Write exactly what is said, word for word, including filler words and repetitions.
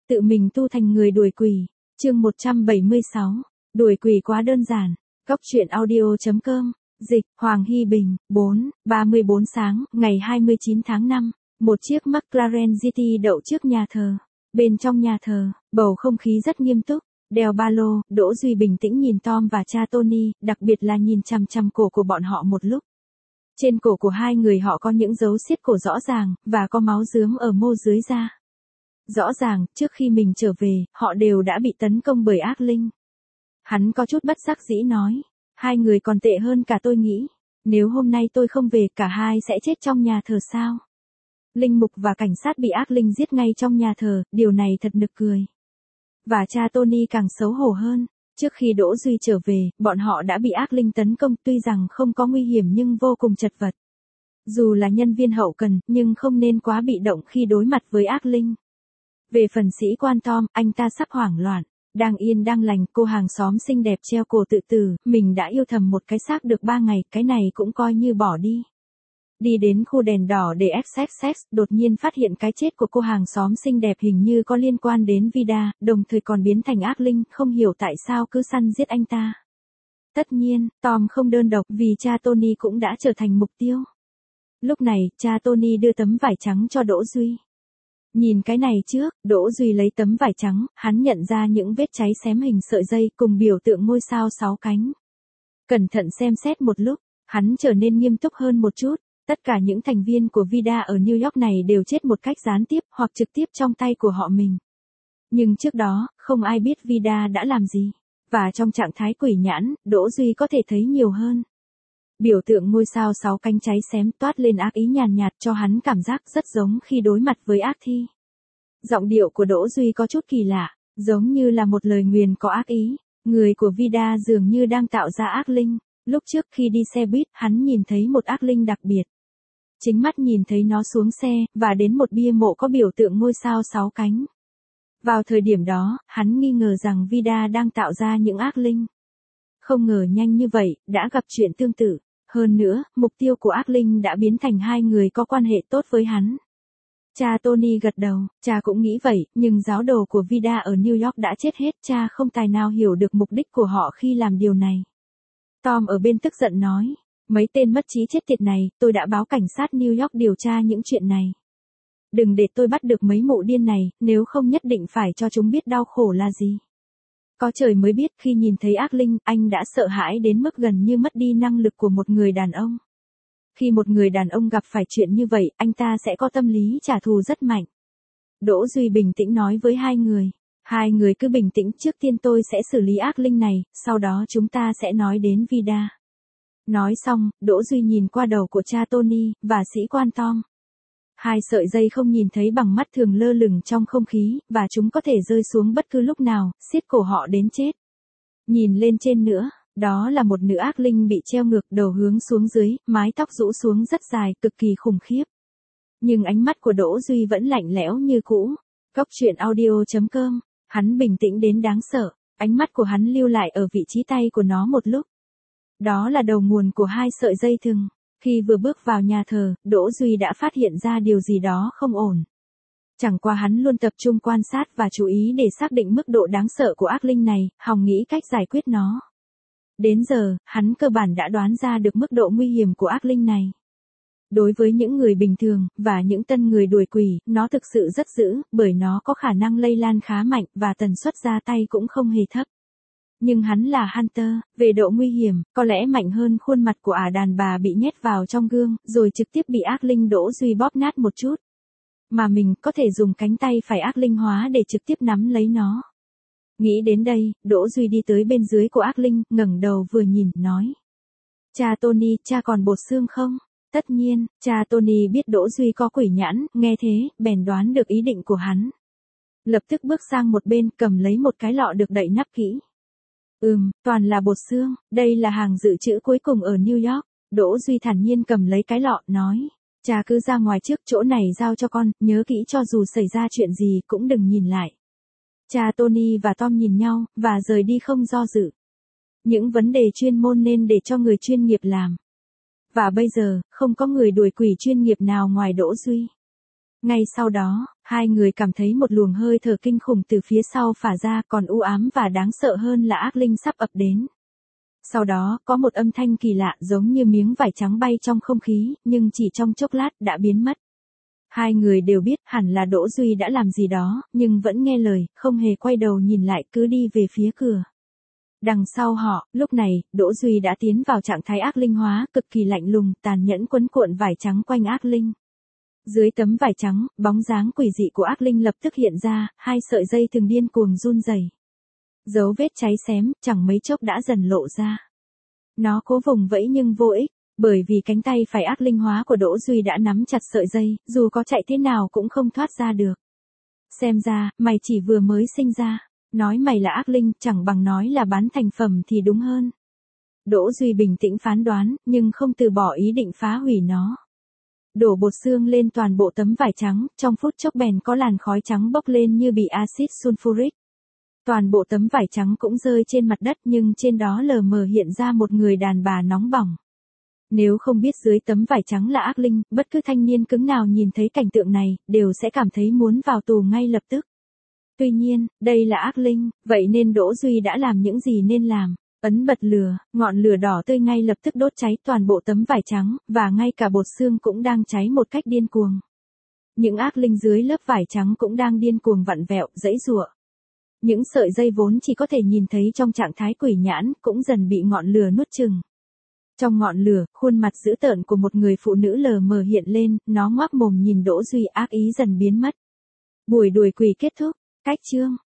Tự mình tu thành người đuổi quỷ. Chương một trăm bảy mươi sáu. Đuổi quỷ quá đơn giản. Góc truyện audio chấm com. Dịch, Hoàng Hy Bình, bốn, ba mươi bốn sáng, ngày hai mươi chín tháng năm. Một chiếc McLaren giê tê đậu trước nhà thờ. Bên trong nhà thờ, bầu không khí rất nghiêm túc. Đeo ba lô, Đỗ Duy bình tĩnh nhìn Tom và cha Tony, đặc biệt là nhìn chằm chằm cổ của bọn họ một lúc. Trên cổ của hai người họ có những dấu xiết cổ rõ ràng, và có máu rướm ở mô dưới da. Rõ ràng, trước khi mình trở về, họ đều đã bị tấn công bởi ác linh. Hắn có chút bất đắc dĩ nói, hai người còn tệ hơn cả tôi nghĩ. Nếu hôm nay tôi không về, cả hai sẽ chết trong nhà thờ sao? Linh mục và cảnh sát bị ác linh giết ngay trong nhà thờ, điều này thật nực cười. Và cha Tony càng xấu hổ hơn. Trước khi Đỗ Duy trở về, bọn họ đã bị ác linh tấn công, tuy rằng không có nguy hiểm nhưng vô cùng chật vật. Dù là nhân viên hậu cần, nhưng không nên quá bị động khi đối mặt với ác linh. Về phần sĩ quan Tom, anh ta sắp hoảng loạn. Đang yên đang lành, cô hàng xóm xinh đẹp treo cổ tự tử, mình đã yêu thầm một cái xác được ba ngày, cái này cũng coi như bỏ đi. Đi đến khu đèn đỏ để ép xê ích, đột nhiên phát hiện cái chết của cô hàng xóm xinh đẹp hình như có liên quan đến Vida, đồng thời còn biến thành ác linh, không hiểu tại sao cứ săn giết anh ta. Tất nhiên, Tom không đơn độc vì cha Tony cũng đã trở thành mục tiêu. Lúc này, cha Tony đưa tấm vải trắng cho Đỗ Duy. Nhìn cái này trước, Đỗ Duy lấy tấm vải trắng, hắn nhận ra những vết cháy xém hình sợi dây cùng biểu tượng ngôi sao sáu cánh. Cẩn thận xem xét một lúc, hắn trở nên nghiêm túc hơn một chút. Tất cả những thành viên của Vida ở New York này đều chết một cách gián tiếp hoặc trực tiếp trong tay của họ mình. Nhưng trước đó, không ai biết Vida đã làm gì. Và trong trạng thái quỷ nhãn, Đỗ Duy có thể thấy nhiều hơn. Biểu tượng ngôi sao sáu cánh cháy xém toát lên ác ý nhàn nhạt cho hắn cảm giác rất giống khi đối mặt với ác thi. Giọng điệu của Đỗ Duy có chút kỳ lạ, giống như là một lời nguyền có ác ý. Người của Vida dường như đang tạo ra ác linh. Lúc trước khi đi xe buýt, hắn nhìn thấy một ác linh đặc biệt. Chính mắt nhìn thấy nó xuống xe, và đến một bia mộ có biểu tượng ngôi sao sáu cánh. Vào thời điểm đó, hắn nghi ngờ rằng Vida đang tạo ra những ác linh. Không ngờ nhanh như vậy, đã gặp chuyện tương tự. Hơn nữa, mục tiêu của ác linh đã biến thành hai người có quan hệ tốt với hắn. Cha Tony gật đầu, cha cũng nghĩ vậy, nhưng giáo đồ của Vida ở New York đã chết hết, cha không tài nào hiểu được mục đích của họ khi làm điều này. Tom ở bên tức giận nói, mấy tên mất trí chết tiệt này, tôi đã báo cảnh sát New York điều tra những chuyện này. Đừng để tôi bắt được mấy mụ điên này, nếu không nhất định phải cho chúng biết đau khổ là gì. Có trời mới biết, khi nhìn thấy ác linh, anh đã sợ hãi đến mức gần như mất đi năng lực của một người đàn ông. Khi một người đàn ông gặp phải chuyện như vậy, anh ta sẽ có tâm lý trả thù rất mạnh. Đỗ Duy bình tĩnh nói với hai người. Hai người cứ bình tĩnh, trước tiên tôi sẽ xử lý ác linh này, sau đó chúng ta sẽ nói đến Vida. Nói xong, Đỗ Duy nhìn qua đầu của cha Tony, và sĩ quan Tom. Hai sợi dây không nhìn thấy bằng mắt thường lơ lửng trong không khí, và chúng có thể rơi xuống bất cứ lúc nào, siết cổ họ đến chết. Nhìn lên trên nữa, đó là một nữ ác linh bị treo ngược, đầu hướng xuống dưới, mái tóc rũ xuống rất dài, cực kỳ khủng khiếp. Nhưng ánh mắt của Đỗ Duy vẫn lạnh lẽo như cũ. Góc truyện audio chấm com. Hắn bình tĩnh đến đáng sợ, ánh mắt của hắn lưu lại ở vị trí tay của nó một lúc. Đó là đầu nguồn của hai sợi dây thừng. Khi vừa bước vào nhà thờ, Đỗ Duy đã phát hiện ra điều gì đó không ổn. Chẳng qua hắn luôn tập trung quan sát và chú ý để xác định mức độ đáng sợ của ác linh này, hòng nghĩ cách giải quyết nó. Đến giờ, hắn cơ bản đã đoán ra được mức độ nguy hiểm của ác linh này. Đối với những người bình thường, và những tân người đuổi quỷ, nó thực sự rất dữ, bởi nó có khả năng lây lan khá mạnh, và tần suất ra tay cũng không hề thấp. Nhưng hắn là Hunter, về độ nguy hiểm, có lẽ mạnh hơn khuôn mặt của ả đàn bà bị nhét vào trong gương, rồi trực tiếp bị ác linh Đỗ Duy bóp nát một chút. Mà mình có thể dùng cánh tay phải ác linh hóa để trực tiếp nắm lấy nó. Nghĩ đến đây, Đỗ Duy đi tới bên dưới của ác linh, ngẩng đầu vừa nhìn, nói. Cha Tony, cha còn bột xương không? Tất nhiên, cha Tony biết Đỗ Duy có quỷ nhãn, nghe thế, bèn đoán được ý định của hắn. Lập tức bước sang một bên, cầm lấy một cái lọ được đậy nắp kỹ. Ừm, toàn là bột xương, đây là hàng dự trữ cuối cùng ở New York. Đỗ Duy thản nhiên cầm lấy cái lọ, nói. Cha cứ ra ngoài trước, chỗ này giao cho con, nhớ kỹ cho dù xảy ra chuyện gì cũng đừng nhìn lại. Cha Tony và Tom nhìn nhau, và rời đi không do dự. Những vấn đề chuyên môn nên để cho người chuyên nghiệp làm. Và bây giờ, không có người đuổi quỷ chuyên nghiệp nào ngoài Đỗ Duy. Ngay sau đó, hai người cảm thấy một luồng hơi thở kinh khủng từ phía sau phả ra, còn u ám và đáng sợ hơn là ác linh sắp ập đến. Sau đó, có một âm thanh kỳ lạ giống như miếng vải trắng bay trong không khí, nhưng chỉ trong chốc lát đã biến mất. Hai người đều biết hẳn là Đỗ Duy đã làm gì đó, nhưng vẫn nghe lời, không hề quay đầu nhìn lại cứ đi về phía cửa. Đằng sau họ, lúc này, Đỗ Duy đã tiến vào trạng thái ác linh hóa, cực kỳ lạnh lùng, tàn nhẫn quấn cuộn vải trắng quanh ác linh. Dưới tấm vải trắng, bóng dáng quỷ dị của ác linh lập tức hiện ra, hai sợi dây thường điên cuồng run rẩy. Dấu vết cháy xém, chẳng mấy chốc đã dần lộ ra. Nó cố vùng vẫy nhưng vô ích, bởi vì cánh tay phải ác linh hóa của Đỗ Duy đã nắm chặt sợi dây, dù có chạy thế nào cũng không thoát ra được. Xem ra, mày chỉ vừa mới sinh ra, nói mày là ác linh chẳng bằng nói là bán thành phẩm thì đúng hơn. Đỗ Duy bình tĩnh phán đoán, nhưng không từ bỏ ý định phá hủy nó. Đổ bột xương lên toàn bộ tấm vải trắng, trong phút chốc bèn có làn khói trắng bốc lên như bị axit sulfuric. Toàn bộ tấm vải trắng cũng rơi trên mặt đất nhưng trên đó lờ mờ hiện ra một người đàn bà nóng bỏng. Nếu không biết dưới tấm vải trắng là ác linh, bất cứ thanh niên cứng nào nhìn thấy cảnh tượng này, đều sẽ cảm thấy muốn vào tù ngay lập tức. Tuy nhiên, đây là ác linh, vậy nên Đỗ Duy đã làm những gì nên làm. Ấn bật lửa, ngọn lửa đỏ tươi ngay lập tức đốt cháy toàn bộ tấm vải trắng, và ngay cả bột xương cũng đang cháy một cách điên cuồng. Những ác linh dưới lớp vải trắng cũng đang điên cuồng vặn vẹo, giãy giụa. Những sợi dây vốn chỉ có thể nhìn thấy trong trạng thái quỷ nhãn, cũng dần bị ngọn lửa nuốt chửng. Trong ngọn lửa, khuôn mặt dữ tợn của một người phụ nữ lờ mờ hiện lên, nó ngoác mồm nhìn Đỗ Duy, ác ý dần biến mất. Buổi đuổi quỷ kết thúc, cách chương.